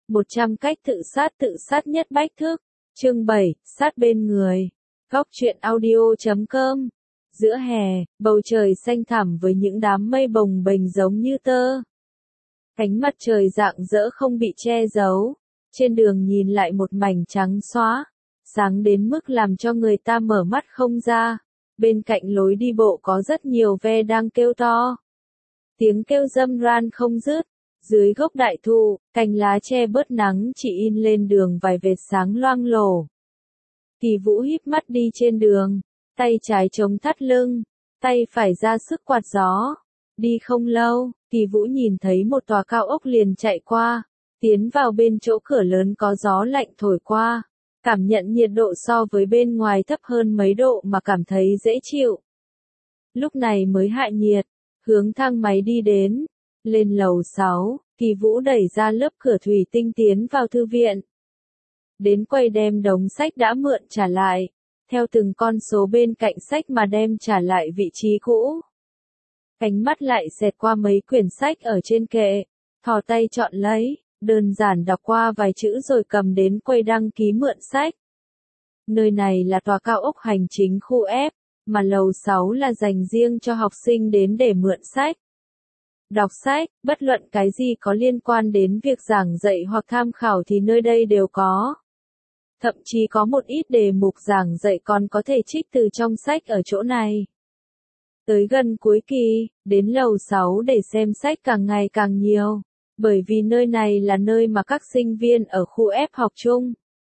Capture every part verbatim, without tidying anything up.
một trăm cách tự sát tự sát nhất bách thức. Chương bảy, sát bên người. Góc truyện audio chấm com. Giữa hè, bầu trời xanh thẳm với những đám mây bồng bềnh giống như tơ. Ánh mặt trời rạng rỡ không bị che giấu. Trên đường nhìn lại một mảnh trắng xóa, sáng đến mức làm cho người ta mở mắt không ra. Bên cạnh lối đi bộ có rất nhiều ve đang kêu to. Tiếng kêu râm ran không dứt. Dưới gốc đại thụ, cành lá che bớt nắng chỉ in lên đường vài vệt sáng loang lổ. Kỳ Vũ híp mắt đi trên đường, tay trái chống thắt lưng, tay phải ra sức quạt gió. Đi không lâu, Kỳ Vũ nhìn thấy một tòa cao ốc liền chạy qua, tiến vào bên chỗ cửa lớn có gió lạnh thổi qua. Cảm nhận nhiệt độ so với bên ngoài thấp hơn mấy độ mà cảm thấy dễ chịu. Lúc này mới hạ nhiệt, hướng thang máy đi đến. Lên lầu sáu, Kỳ Vũ đẩy ra lớp cửa thủy tinh tiến vào thư viện. Đến quầy đem đống sách đã mượn trả lại, theo từng con số bên cạnh sách mà đem trả lại vị trí cũ. Ánh mắt lại xẹt qua mấy quyển sách ở trên kệ, thò tay chọn lấy, đơn giản đọc qua vài chữ rồi cầm đến quầy đăng ký mượn sách. Nơi này là tòa cao ốc hành chính khu F, mà lầu sáu là dành riêng cho học sinh đến để mượn sách. Đọc sách, bất luận cái gì có liên quan đến việc giảng dạy hoặc tham khảo thì nơi đây đều có. Thậm chí có một ít đề mục giảng dạy còn có thể trích từ trong sách ở chỗ này. Tới gần cuối kỳ, đến lầu sáu để xem sách càng ngày càng nhiều, bởi vì nơi này là nơi mà các sinh viên ở khu F học chung.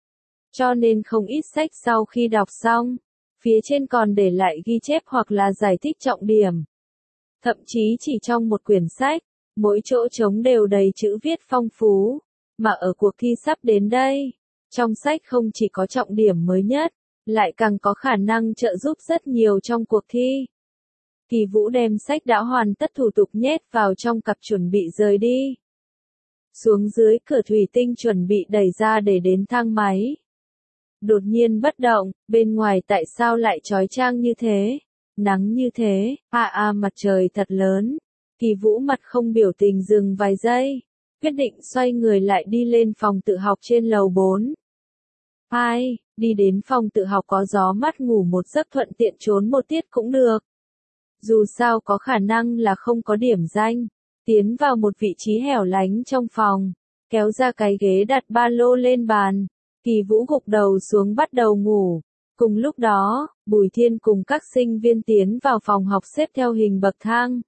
Cho nên không ít sách sau khi đọc xong, phía trên còn để lại ghi chép hoặc là giải thích trọng điểm. Thậm chí chỉ trong một quyển sách, mỗi chỗ trống đều đầy chữ viết phong phú, mà ở cuộc thi sắp đến đây, trong sách không chỉ có trọng điểm mới nhất, lại càng có khả năng trợ giúp rất nhiều trong cuộc thi. Kỳ Vũ đem sách đã hoàn tất thủ tục nhét vào trong cặp chuẩn bị rời đi. Xuống dưới cửa thủy tinh chuẩn bị đẩy ra để đến thang máy. Đột nhiên bất động, bên ngoài tại sao lại chói chang như thế? Nắng như thế, à à mặt trời thật lớn. Kỳ Vũ mặt không biểu tình dừng vài giây, quyết định xoay người lại đi lên phòng tự học trên lầu bốn. Ai, đi đến phòng tự học có gió mát ngủ một giấc thuận tiện trốn một tiết cũng được. Dù sao có khả năng là không có điểm danh. Tiến vào một vị trí hẻo lánh trong phòng, kéo ra cái ghế đặt ba lô lên bàn. Kỳ Vũ gục đầu xuống bắt đầu ngủ. Cùng lúc đó, Bùi Thiên cùng các sinh viên tiến vào phòng học xếp theo hình bậc thang.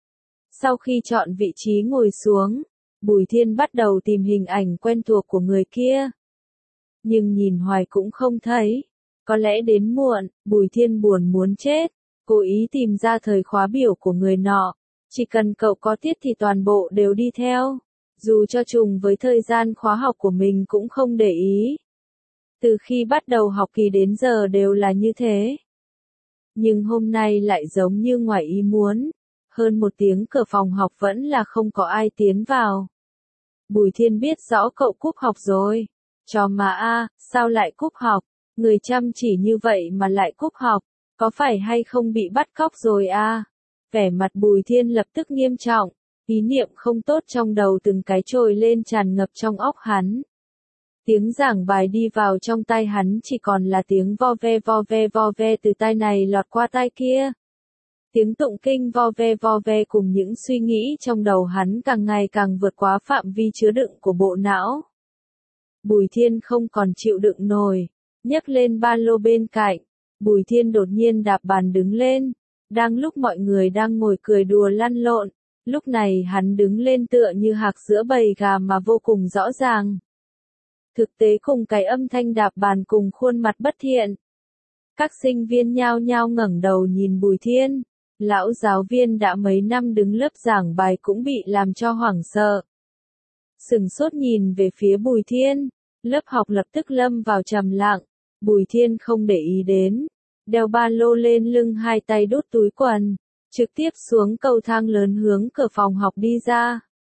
Sau khi chọn vị trí ngồi xuống, Bùi Thiên bắt đầu tìm hình ảnh quen thuộc của người kia. Nhưng nhìn hoài cũng không thấy. Có lẽ đến muộn, Bùi Thiên buồn muốn chết, cố ý tìm ra thời khóa biểu của người nọ. Chỉ cần cậu có tiết thì toàn bộ đều đi theo. Dù cho trùng với thời gian khóa học của mình cũng không để ý. Từ khi bắt đầu học kỳ đến giờ đều là như thế. Nhưng hôm nay lại giống như ngoài ý muốn. Hơn một tiếng cửa phòng học vẫn là không có ai tiến vào. Bùi Thiên biết rõ cậu cúp học rồi. Chó mà a, sao lại cúp học? Người chăm chỉ như vậy mà lại cúp học. Có phải hay không bị bắt cóc rồi a? Vẻ mặt Bùi Thiên lập tức nghiêm trọng. Ý niệm không tốt trong đầu từng cái trồi lên tràn ngập trong óc hắn. Tiếng giảng bài đi vào trong tai hắn chỉ còn là tiếng vo ve vo ve vo ve từ tai này lọt qua tai kia. Tiếng tụng kinh vo ve vo ve cùng những suy nghĩ trong đầu hắn càng ngày càng vượt quá phạm vi chứa đựng của bộ não. Bùi Thiên không còn chịu đựng nổi, nhấc lên ba lô bên cạnh. Bùi Thiên đột nhiên đạp bàn đứng lên. Đang lúc mọi người đang ngồi cười đùa lăn lộn, lúc này hắn đứng lên tựa như hạc giữa bầy gà mà vô cùng rõ ràng. Thực tế cùng cái âm thanh đạp bàn cùng khuôn mặt bất thiện. Các sinh viên nhao nhao ngẩng đầu nhìn Bùi Thiên. Lão giáo viên đã mấy năm đứng lớp giảng bài cũng bị làm cho hoảng sợ. Sừng sốt nhìn về phía Bùi Thiên, lớp học lập tức lâm vào trầm lặng. Bùi Thiên không để ý đến, đeo ba lô lên lưng hai tay đút túi quần, trực tiếp xuống cầu thang lớn hướng cửa phòng học đi ra.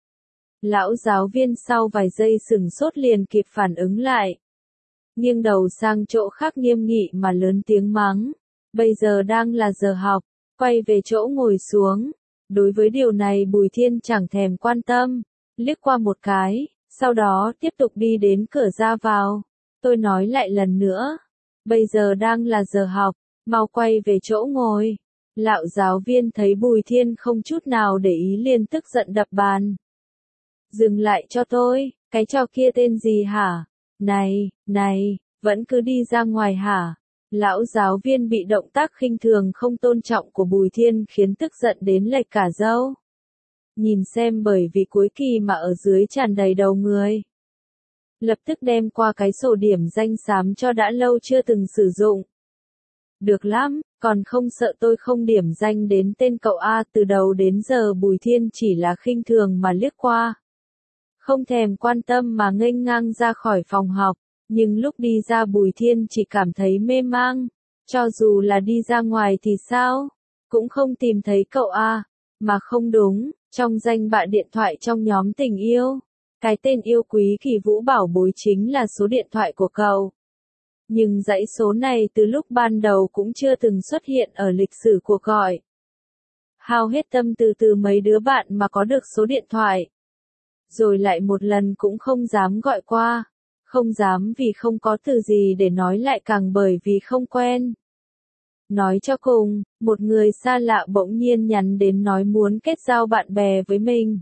Lão giáo viên sau vài giây sừng sốt liền kịp phản ứng lại. Nghiêng đầu sang chỗ khác nghiêm nghị mà lớn tiếng mắng. Bây giờ đang là giờ học, quay về chỗ ngồi xuống. Đối với điều này Bùi Thiên chẳng thèm quan tâm, liếc qua một cái, Sau đó tiếp tục đi đến cửa ra vào. Tôi nói lại lần nữa. Bây giờ đang là giờ học, mau quay về chỗ ngồi. Lão giáo viên thấy Bùi Thiên không chút nào để ý liền tức giận đập bàn. Dừng lại cho tôi, cái trò kia tên gì hả? Này, này, vẫn cứ đi ra ngoài hả? Lão giáo viên bị động tác khinh thường không tôn trọng của Bùi Thiên khiến tức giận đến lệch cả râu. Nhìn xem bởi vì cuối kỳ mà ở dưới tràn đầy đầu người. Lập tức đem qua cái sổ điểm danh xám cho đã lâu chưa từng sử dụng. Được lắm, còn không sợ tôi không điểm danh đến tên cậu A. Từ đầu đến giờ Bùi Thiên chỉ là khinh thường mà liếc qua. Không thèm quan tâm mà nghênh ngang ra khỏi phòng học, nhưng lúc đi ra Bùi Thiên chỉ cảm thấy mê mang. Cho dù là đi ra ngoài thì sao? Cũng không tìm thấy cậu A. Mà không đúng, trong danh bạ điện thoại trong nhóm tình yêu. Cái tên yêu quý Kỳ Vũ bảo bối chính là số điện thoại của cậu. Nhưng dãy số này từ lúc ban đầu cũng chưa từng xuất hiện ở lịch sử cuộc gọi. Hao hết tâm từ từ mấy đứa bạn mà có được số điện thoại. Rồi lại một lần cũng không dám gọi qua. Không dám vì không có từ gì để nói lại càng bởi vì không quen. Nói cho cùng, một người xa lạ bỗng nhiên nhắn đến nói muốn kết giao bạn bè với mình.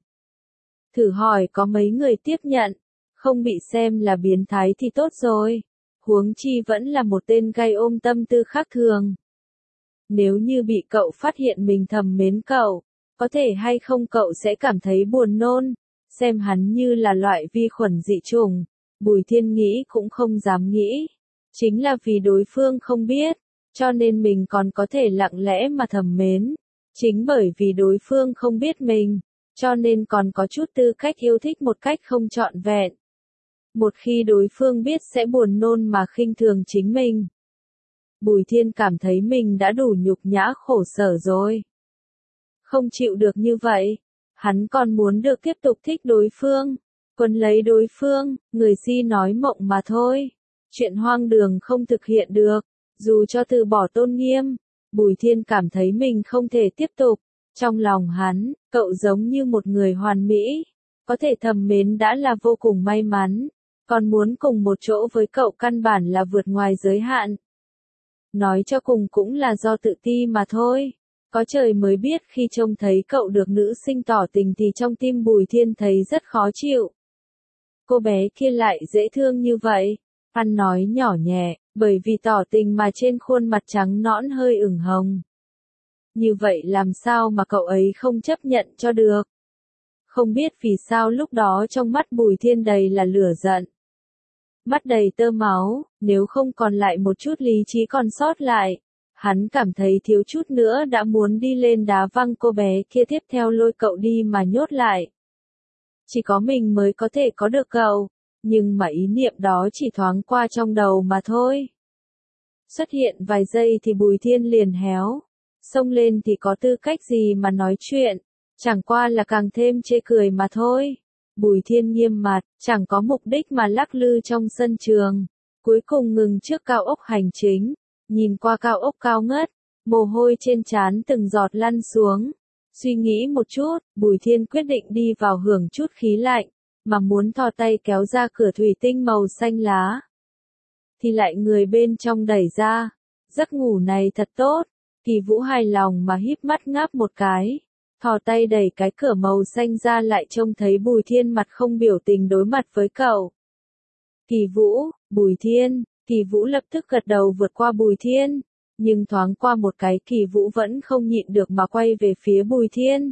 Thử hỏi có mấy người tiếp nhận, không bị xem là biến thái thì tốt rồi. Huống chi vẫn là một tên gay ôm tâm tư khác thường. Nếu như bị cậu phát hiện mình thầm mến cậu, có thể hay không cậu sẽ cảm thấy buồn nôn, xem hắn như là loại vi khuẩn dị chủng. Bùi Thiên nghĩ cũng không dám nghĩ. Chính là vì đối phương không biết, cho nên mình còn có thể lặng lẽ mà thầm mến. Chính bởi vì đối phương không biết mình, cho nên còn có chút tư cách yêu thích một cách không trọn vẹn. Một khi đối phương biết sẽ buồn nôn mà khinh thường chính mình. Bùi Thiên cảm thấy mình đã đủ nhục nhã khổ sở rồi. Không chịu được như vậy, hắn còn muốn được tiếp tục thích đối phương, quấn lấy đối phương, người si nói mộng mà thôi. Chuyện hoang đường không thực hiện được, dù cho từ bỏ tôn nghiêm, Bùi Thiên cảm thấy mình không thể tiếp tục. Trong lòng hắn, cậu giống như một người hoàn mỹ, có thể thầm mến đã là vô cùng may mắn, còn muốn cùng một chỗ với cậu căn bản là vượt ngoài giới hạn. Nói cho cùng cũng là do tự ti mà thôi, có trời mới biết khi trông thấy cậu được nữ sinh tỏ tình thì trong tim Bùi Thiên thấy rất khó chịu. Cô bé kia lại dễ thương như vậy, ăn nói nhỏ nhẹ, bởi vì tỏ tình mà trên khuôn mặt trắng nõn hơi ửng hồng. Như vậy làm sao mà cậu ấy không chấp nhận cho được? Không biết vì sao lúc đó trong mắt Bùi Thiên đầy là lửa giận. Mắt đầy tơ máu, nếu không còn lại một chút lý trí còn sót lại. Hắn cảm thấy thiếu chút nữa đã muốn đi lên đá văng cô bé kia tiếp theo lôi cậu đi mà nhốt lại. Chỉ có mình mới có thể có được cậu, nhưng mà ý niệm đó chỉ thoáng qua trong đầu mà thôi. Xuất hiện vài giây thì Bùi Thiên liền héo. Xông lên thì có tư cách gì mà nói chuyện, chẳng qua là càng thêm chê cười mà thôi. Bùi Thiên nghiêm mặt, chẳng có mục đích mà lắc lư trong sân trường. Cuối cùng ngừng trước cao ốc hành chính, nhìn qua cao ốc cao ngất, mồ hôi trên trán từng giọt lăn xuống. Suy nghĩ một chút, Bùi Thiên quyết định đi vào hưởng chút khí lạnh, mà muốn thò tay kéo ra cửa thủy tinh màu xanh lá. Thì lại người bên trong đẩy ra, giấc ngủ này thật tốt. Kỳ Vũ hài lòng mà híp mắt ngáp một cái, thò tay đẩy cái cửa màu xanh ra lại trông thấy Bùi Thiên mặt không biểu tình đối mặt với cậu. Kỳ Vũ, Bùi Thiên, Kỳ Vũ lập tức gật đầu vượt qua Bùi Thiên, nhưng thoáng qua một cái Kỳ Vũ vẫn không nhịn được mà quay về phía Bùi Thiên.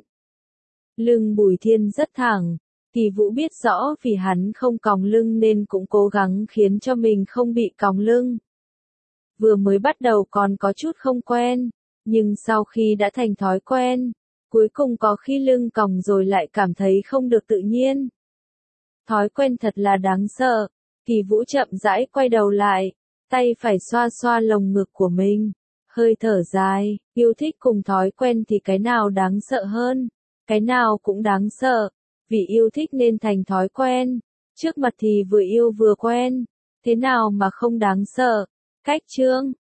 Lưng Bùi Thiên rất thẳng, Kỳ Vũ biết rõ vì hắn không còng lưng nên cũng cố gắng khiến cho mình không bị còng lưng. Vừa mới bắt đầu còn có chút không quen. Nhưng sau khi đã thành thói quen, cuối cùng có khi lưng còng rồi lại cảm thấy không được tự nhiên. Thói quen thật là đáng sợ. Kỳ Vũ chậm rãi quay đầu lại, tay phải xoa xoa lồng ngực của mình, hơi thở dài, yêu thích cùng thói quen thì cái nào đáng sợ hơn? Cái nào cũng đáng sợ, vì yêu thích nên thành thói quen, trước mặt thì vừa yêu vừa quen, thế nào mà không đáng sợ? Cách chương